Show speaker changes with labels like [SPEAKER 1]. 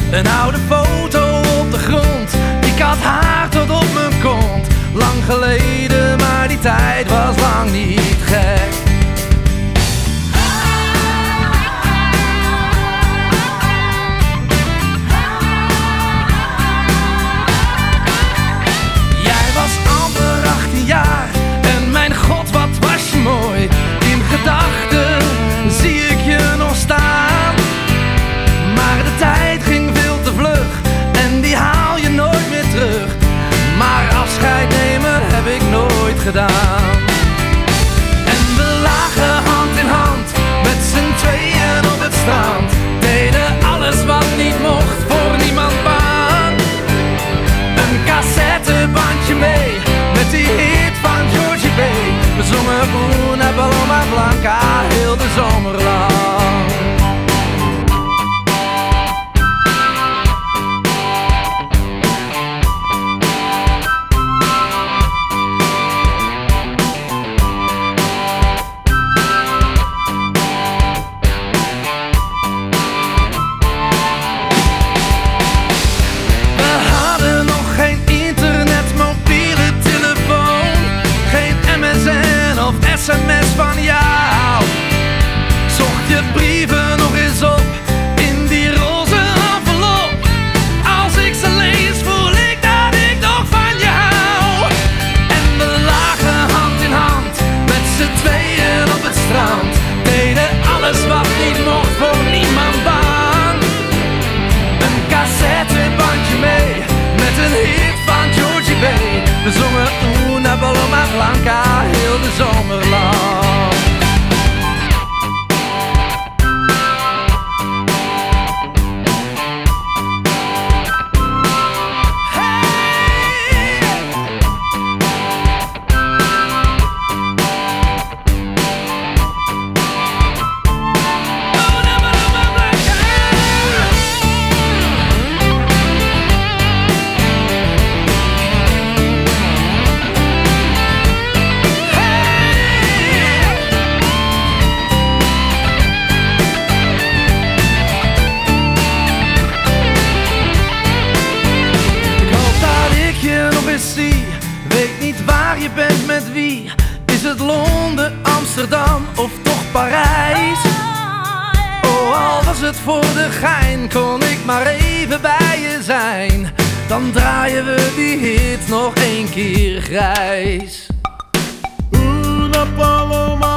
[SPEAKER 1] Een oude foto op de grond, ik had haar tot op mijn kont. Lang geleden, maar die tijd was lang niet gek. Jij was amper 18 jaar en mijn god wat was je mooi. In gedachten zie ik je nog staan. Maar de tijd ging veel te vlug en die haal je nooit meer terug. Maar afscheid nemen heb ik nooit gedaan. En we lagen hand in hand met z'n tweeën op het strand. Deden alles wat niet mocht, voor niemand bang. Een cassettebandje mee met die hit van Georgie B. We zongen Una Paloma Blanca heel de zomer lang. SMS van jou. Zocht je brieven nog eens op in die roze envelop. Als ik ze lees voel ik dat ik nog van je hou. En we lagen hand in hand met z'n tweeën op het strand. Deden alles wat niet mocht, voor niemand bang. Een cassettebandje mee met een hit van Georgie B. We zongen Una Paloma Blanca heel de zomer lang. Weet niet waar je bent met wie. Is het Londen, Amsterdam of toch Parijs? Oh, al was het voor de gein, kon ik maar even bij je zijn. Dan draaien we die hit nog één keer grijs.
[SPEAKER 2] Una Paloma